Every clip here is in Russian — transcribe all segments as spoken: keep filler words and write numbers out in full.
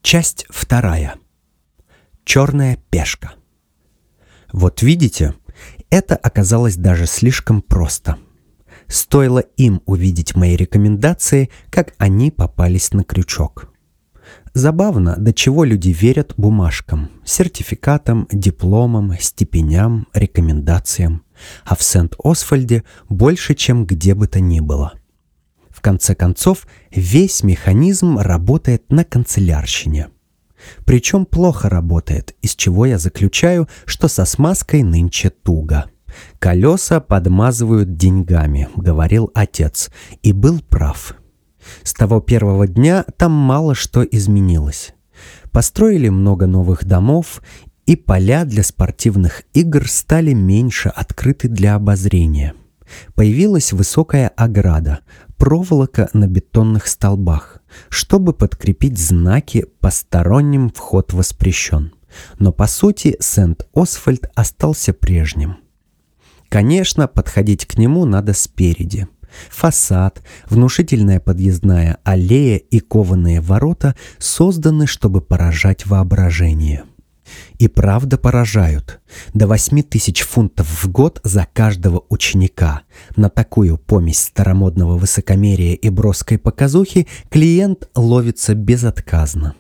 Часть вторая. Черная пешка. Вот видите, это оказалось даже слишком просто. Стоило им увидеть мои рекомендации, как они попались на крючок. Забавно, до чего люди верят бумажкам, сертификатам, дипломам, степеням, рекомендациям, а в Сент-Освальде больше, чем где бы то ни было. В конце концов, весь механизм работает на канцелярщине. Причем плохо работает, из чего я заключаю, что со смазкой нынче туго. «Колеса подмазывают деньгами», — говорил отец, и был прав. С того первого дня там мало что изменилось. Построили много новых домов, и поля для спортивных игр стали меньше открыты для обозрения. Появилась высокая ограда, проволока на бетонных столбах, чтобы подкрепить знаки «Посторонним вход воспрещен». Но по сути Сент-Освальд остался прежним. Конечно, подходить к нему надо спереди. Фасад, внушительная подъездная аллея и кованые ворота созданы, чтобы поражать воображение. И правда поражают. До восьми тысяч фунтов в год за каждого ученика. На такую помесь старомодного высокомерия и броской показухи клиент ловится безотказно.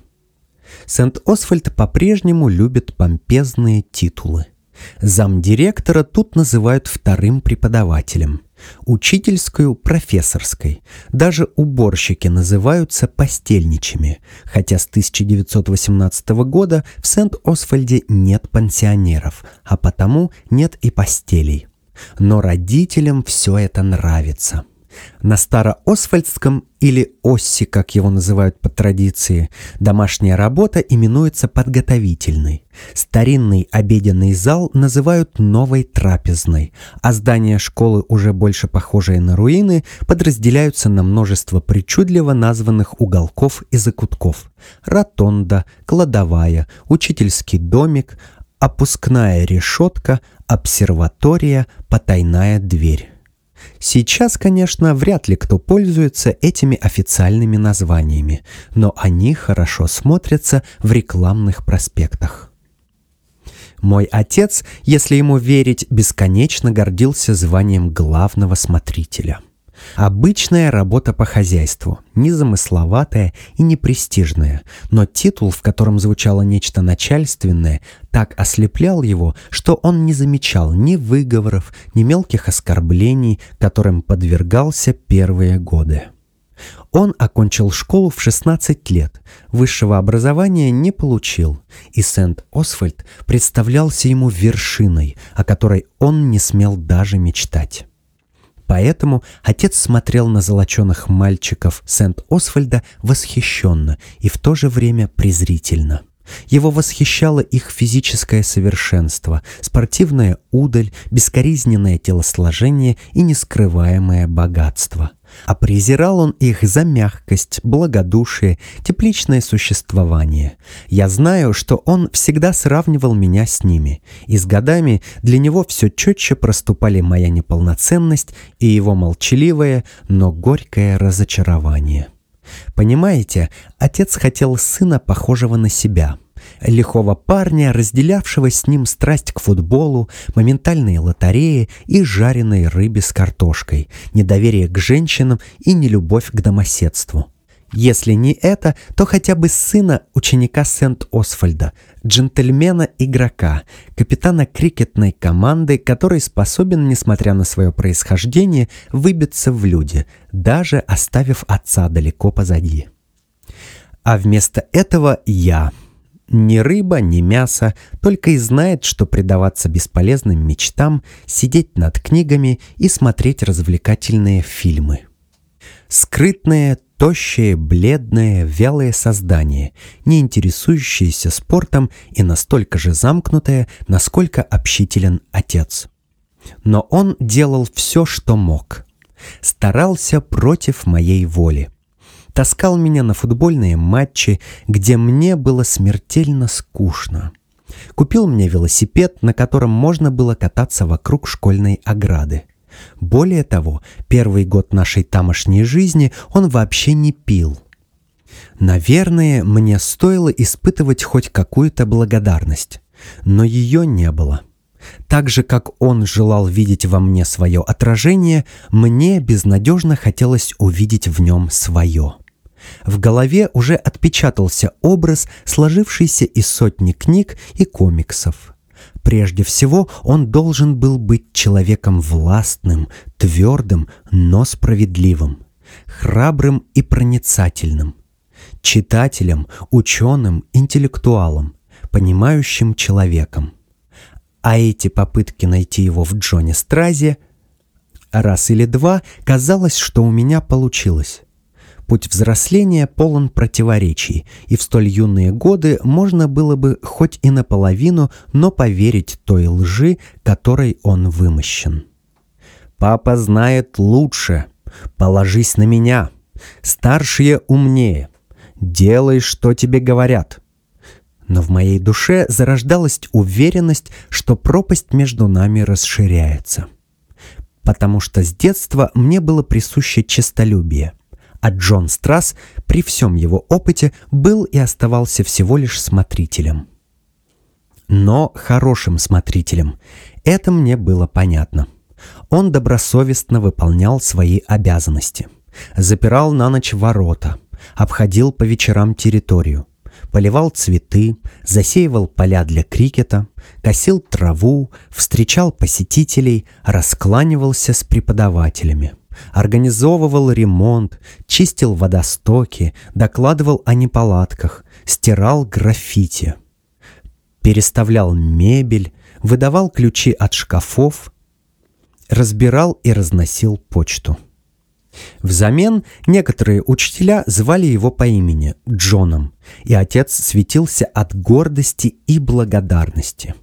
Сент-Освальд по-прежнему любит помпезные титулы. Замдиректора тут называют вторым преподавателем, учительскую – профессорской. Даже уборщики называются постельничами, хотя с тысяча девятьсот восемнадцатого года в Сент-Освальде нет пансионеров, а потому нет и постелей. Но родителям все это нравится. На Староосвальдском, или Осси, как его называют по традиции, домашняя работа именуется подготовительной. Старинный обеденный зал называют новой трапезной, а здания школы, уже больше похожие на руины, подразделяются на множество причудливо названных уголков и закутков. Ротонда, кладовая, учительский домик, опускная решетка, обсерватория, потайная дверь. Сейчас, конечно, вряд ли кто пользуется этими официальными названиями, но они хорошо смотрятся в рекламных проспектах. Мой отец, если ему верить, бесконечно гордился званием главного смотрителя. Обычная работа по хозяйству, незамысловатая и непрестижная, но титул, в котором звучало нечто начальственное, так ослеплял его, что он не замечал ни выговоров, ни мелких оскорблений, которым подвергался первые годы. Он окончил школу в шестнадцать лет, высшего образования не получил, и Сент-Освальд представлялся ему вершиной, о которой он не смел даже мечтать. Поэтому отец смотрел на золоченых мальчиков Сент-Освальда восхищенно и в то же время презрительно. Его восхищало их физическое совершенство, спортивная удаль, бескоризненное телосложение и нескрываемое богатство. А презирал он их за мягкость, благодушие, тепличное существование. Я знаю, что он всегда сравнивал меня с ними, и с годами для него все четче проступали моя неполноценность и его молчаливое, но горькое разочарование. Понимаете, отец хотел сына, похожего на себя. Лихого парня, разделявшего с ним страсть к футболу, моментальные лотереи и жареной рыбе с картошкой, недоверие к женщинам и нелюбовь к домоседству. Если не это, то хотя бы сына ученика Сент-Освальда, джентльмена-игрока, капитана крикетной команды, который способен, несмотря на свое происхождение, выбиться в люди, даже оставив отца далеко позади. А вместо этого я. Ни рыба, ни мясо, только и знает, что предаваться бесполезным мечтам, сидеть над книгами и смотреть развлекательные фильмы. Скрытное, тощее, бледное, вялое создание, не интересующееся спортом и настолько же замкнутое, насколько общителен отец. Но он делал все, что мог. Старался против моей воли. Таскал меня на футбольные матчи, где мне было смертельно скучно. Купил мне велосипед, на котором можно было кататься вокруг школьной ограды. Более того, первый год нашей тамошней жизни он вообще не пил. Наверное, мне стоило испытывать хоть какую-то благодарность, но ее не было. Так же, как он желал видеть во мне свое отражение, мне безнадежно хотелось увидеть в нем свое. В голове уже отпечатался образ, сложившийся из сотни книг и комиксов. Прежде всего, он должен был быть человеком властным, твердым, но справедливым, храбрым и проницательным, читателем, ученым, интеллектуалом, понимающим человеком. А эти попытки найти его в Джоне Стразе раз или два, казалось, что у меня получилось. Путь взросления полон противоречий, и в столь юные годы можно было бы хоть и наполовину, но поверить той лжи, которой он вымощен. «Папа знает лучше. Положись на меня. Старшие умнее. Делай, что тебе говорят». Но в моей душе зарождалась уверенность, что пропасть между нами расширяется. Потому что с детства мне было присуще честолюбие, а Джон Страз при всем его опыте был и оставался всего лишь смотрителем. Но хорошим смотрителем. Это мне было понятно. Он добросовестно выполнял свои обязанности. Запирал на ночь ворота, обходил по вечерам территорию, поливал цветы, засеивал поля для крикета, косил траву, встречал посетителей, раскланивался с преподавателями, организовывал ремонт, чистил водостоки, докладывал о неполадках, стирал граффити, переставлял мебель, выдавал ключи от шкафов, разбирал и разносил почту. Взамен некоторые учителя звали его по имени Джоном, и отец светился от гордости и благодарности.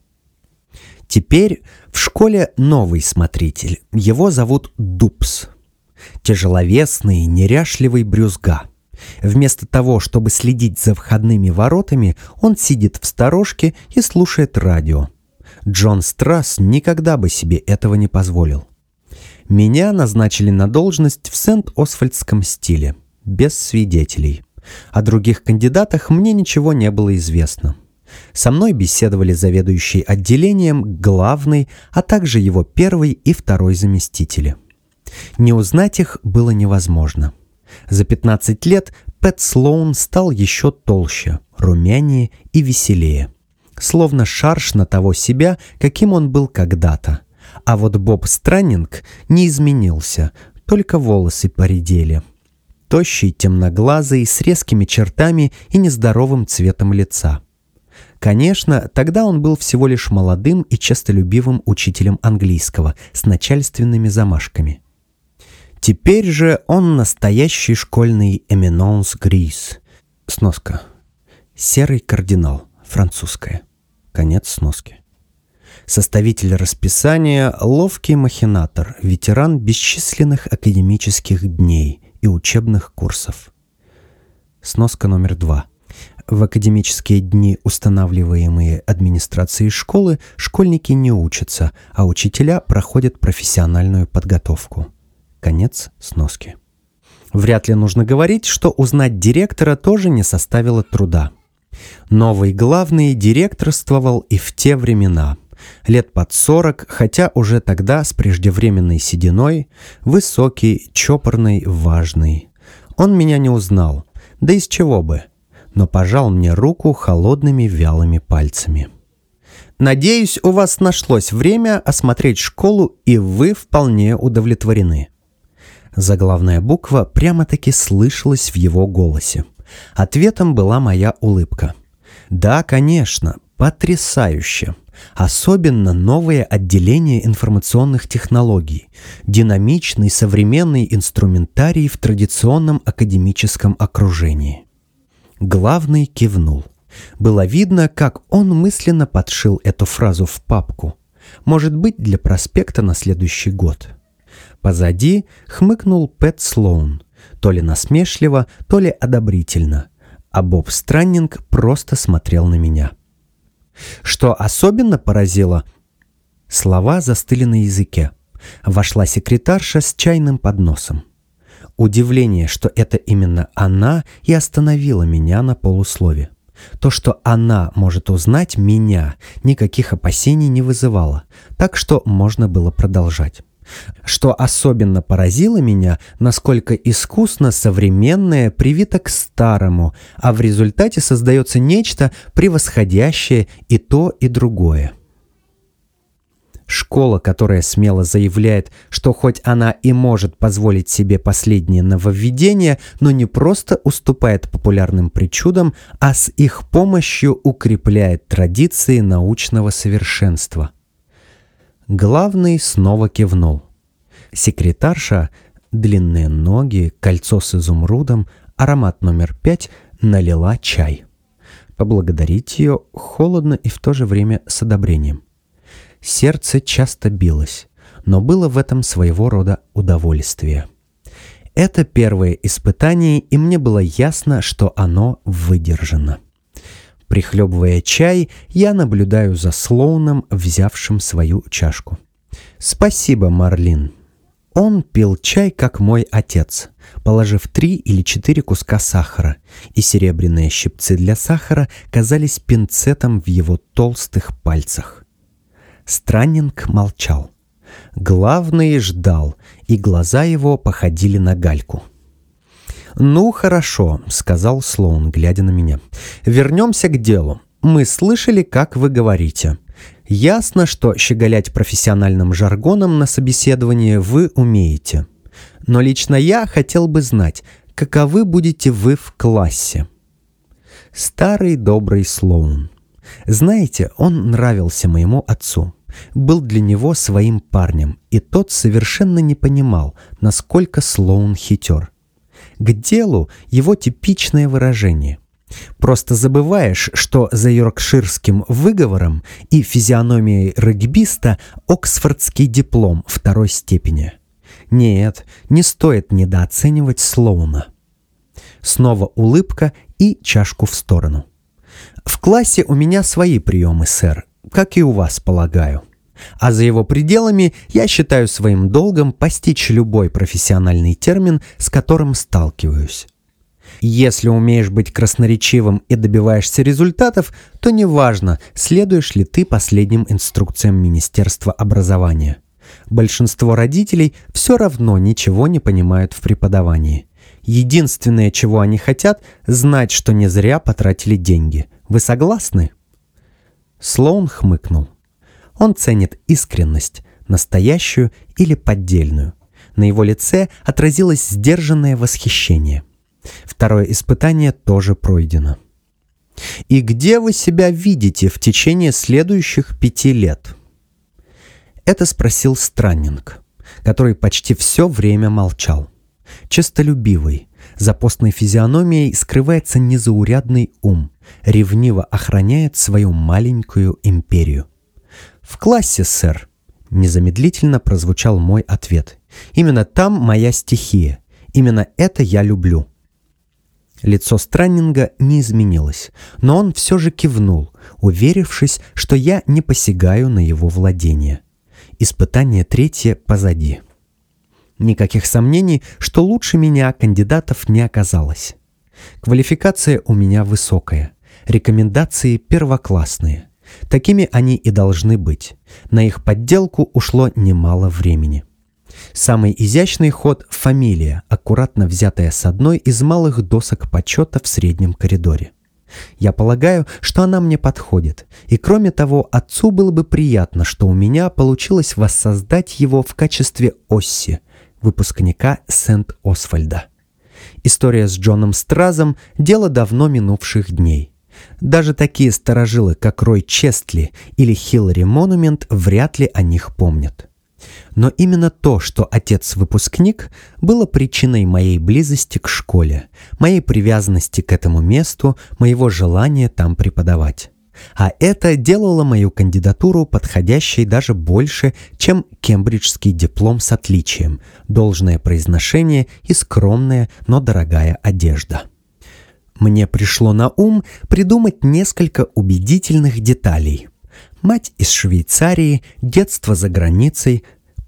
Теперь в школе новый смотритель, его зовут Дупс. Тяжеловесный, неряшливый брюзга. Вместо того, чтобы следить за входными воротами, он сидит в сторожке и слушает радио. Джон Страз никогда бы себе этого не позволил. Меня назначили на должность в Сент-Освальдском стиле, без свидетелей. О других кандидатах мне ничего не было известно. Со мной беседовали заведующий отделением, главный, а также его первый и второй заместители. Не узнать их было невозможно. За пятнадцать лет Пэт Слоун стал еще толще, румянее и веселее. Словно шарш на того себя, каким он был когда-то. А вот Боб Страннинг не изменился, только волосы поредели. Тощий, темноглазый, с резкими чертами и нездоровым цветом лица. Конечно, тогда он был всего лишь молодым и честолюбивым учителем английского с начальственными замашками. Теперь же он настоящий школьный эминенс грис. Сноска. Серый кардинал. Французская. Конец сноски. Составитель расписания, ловкий махинатор, ветеран бесчисленных академических дней и учебных курсов. Сноска номер два. В академические дни, устанавливаемые администрацией школы, школьники не учатся, а учителя проходят профессиональную подготовку. Конец сноски. Вряд ли нужно говорить, что узнать директора тоже не составило труда. Новый главный директорствовал и в те времена. Лет под сорок, хотя уже тогда с преждевременной сединой, высокий, чопорный, важный. Он меня не узнал, да из чего бы, но пожал мне руку холодными вялыми пальцами. «Надеюсь, у вас нашлось время осмотреть школу, и вы вполне удовлетворены». Заглавная буква прямо-таки слышалась в его голосе. Ответом была моя улыбка. «Да, конечно, потрясающе. Особенно новое отделение информационных технологий, динамичный современный инструментарий в традиционном академическом окружении». Главный кивнул. Было видно, как он мысленно подшил эту фразу в папку. Может быть, для проспекта на следующий год. Позади хмыкнул Пэт Слоун, то ли насмешливо, то ли одобрительно, а Боб Страннинг просто смотрел на меня. Что особенно поразило, слова застыли на языке. Вошла секретарша с чайным подносом. Удивление, что это именно она и остановила меня на полуслове. То, что она может узнать меня, никаких опасений не вызывало, так что можно было продолжать. Что особенно поразило меня, насколько искусно современное привито к старому, а в результате создается нечто превосходящее и то, и другое. Школа, которая смело заявляет, что хоть она и может позволить себе последние нововведения, но не просто уступает популярным причудам, а с их помощью укрепляет традиции научного совершенства. Главный снова кивнул. Секретарша, длинные ноги, кольцо с изумрудом, аромат номер пять, налила чай. Поблагодарить ее холодно и в то же время с одобрением. Сердце часто билось, но было в этом своего рода удовольствие. Это первое испытание, и мне было ясно, что оно выдержано. Прихлебывая чай, я наблюдаю за Слоуном, взявшим свою чашку. «Спасибо, Марлин». Он пил чай, как мой отец, положив три или четыре куска сахара, и серебряные щипцы для сахара казались пинцетом в его толстых пальцах. Страннинг молчал. Главный ждал, и глаза его походили на гальку. «Ну, хорошо», — сказал Слоун, глядя на меня. «Вернемся к делу. Мы слышали, как вы говорите. Ясно, что щеголять профессиональным жаргоном на собеседовании вы умеете. Но лично я хотел бы знать, каковы будете вы в классе». Старый добрый Слоун. Знаете, он нравился моему отцу. Был для него своим парнем, и тот совершенно не понимал, насколько Слоун хитер. К делу его типичное выражение. Просто забываешь, что за йоркширским выговором и физиономией регбиста оксфордский диплом второй степени. Нет, не стоит недооценивать Слоуна. Снова улыбка и чашку в сторону. «В классе у меня свои приемы, сэр, как и у вас, полагаю. А за его пределами я считаю своим долгом постичь любой профессиональный термин, с которым сталкиваюсь. Если умеешь быть красноречивым и добиваешься результатов, то неважно, следуешь ли ты последним инструкциям Министерства образования. Большинство родителей все равно ничего не понимают в преподавании. Единственное, чего они хотят, знать, что не зря потратили деньги. Вы согласны?» Слоун хмыкнул. Он ценит искренность, настоящую или поддельную. На его лице отразилось сдержанное восхищение. Второе испытание тоже пройдено. «И где вы себя видите в течение следующих пяти лет?» Это спросил Страннинг, который почти все время молчал. Честолюбивый, за постной физиономией скрывается незаурядный ум, ревниво охраняет свою маленькую империю. «В классе, сэр», — незамедлительно прозвучал мой ответ. «Именно там моя стихия. Именно это я люблю». Лицо Страннинга не изменилось, но он все же кивнул, уверившись, что я не посягаю на его владение. Испытание третье позади. Никаких сомнений, что лучше меня кандидатов не оказалось. Квалификация у меня высокая, рекомендации первоклассные. Такими они и должны быть. На их подделку ушло немало времени. Самый изящный ход — фамилия, аккуратно взятая с одной из малых досок почета в среднем коридоре. Я полагаю, что она мне подходит, и кроме того, отцу было бы приятно, что у меня получилось воссоздать его в качестве Осси, выпускника Сент-Освальда. История с Джоном Стразом – дело давно минувших дней. Даже такие старожилы, как Рой Честли или Хиллари Монумент, вряд ли о них помнят. Но именно то, что отец выпускник, было причиной моей близости к школе, моей привязанности к этому месту, моего желания там преподавать. А это делало мою кандидатуру подходящей даже больше, чем кембриджский диплом с отличием, должное произношение и скромная, но дорогая одежда. Мне пришло на ум придумать несколько убедительных деталей. Мать из Швейцарии, детство за границей,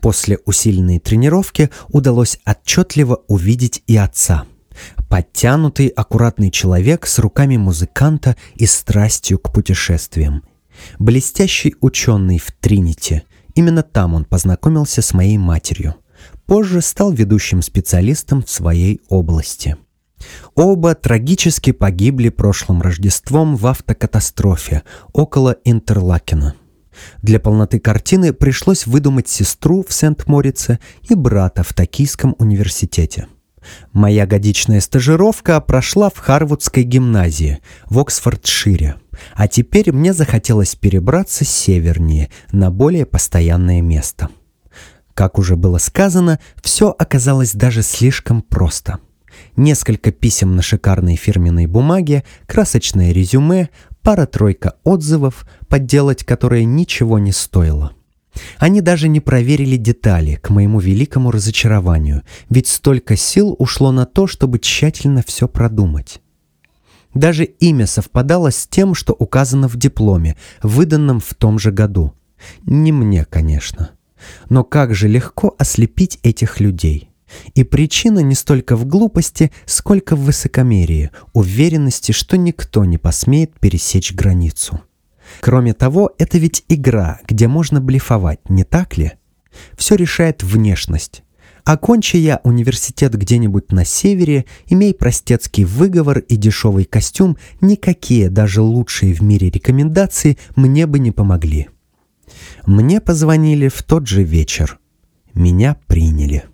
После усиленной тренировки удалось отчетливо увидеть и отца. Подтянутый, аккуратный человек с руками музыканта и страстью к путешествиям. Блестящий ученый в Тринити. Именно там он познакомился с моей матерью. Позже стал ведущим специалистом в своей области. Оба трагически погибли прошлым Рождеством в автокатастрофе около Интерлакена. Для полноты картины пришлось выдумать сестру в Сент-Морице и брата в Токийском университете. Моя годичная стажировка прошла в Харвудской гимназии в Оксфордшире, а теперь мне захотелось перебраться севернее, на более постоянное место. Как уже было сказано, все оказалось даже слишком просто. Несколько писем на шикарной фирменной бумаге, красочное резюме, пара-тройка отзывов, подделать которые ничего не стоило. Они даже не проверили детали, к моему великому разочарованию, ведь столько сил ушло на то, чтобы тщательно все продумать. Даже имя совпадало с тем, что указано в дипломе, выданном в том же году. Не мне, конечно. Но как же легко ослепить этих людей. И причина не столько в глупости, сколько в высокомерии, уверенности, что никто не посмеет пересечь границу. Кроме того, это ведь игра, где можно блефовать, не так ли? Все решает внешность. Окончи я университет где-нибудь на севере, имей простецкий выговор и дешевый костюм, никакие, даже лучшие в мире рекомендации мне бы не помогли. Мне позвонили в тот же вечер. Меня приняли.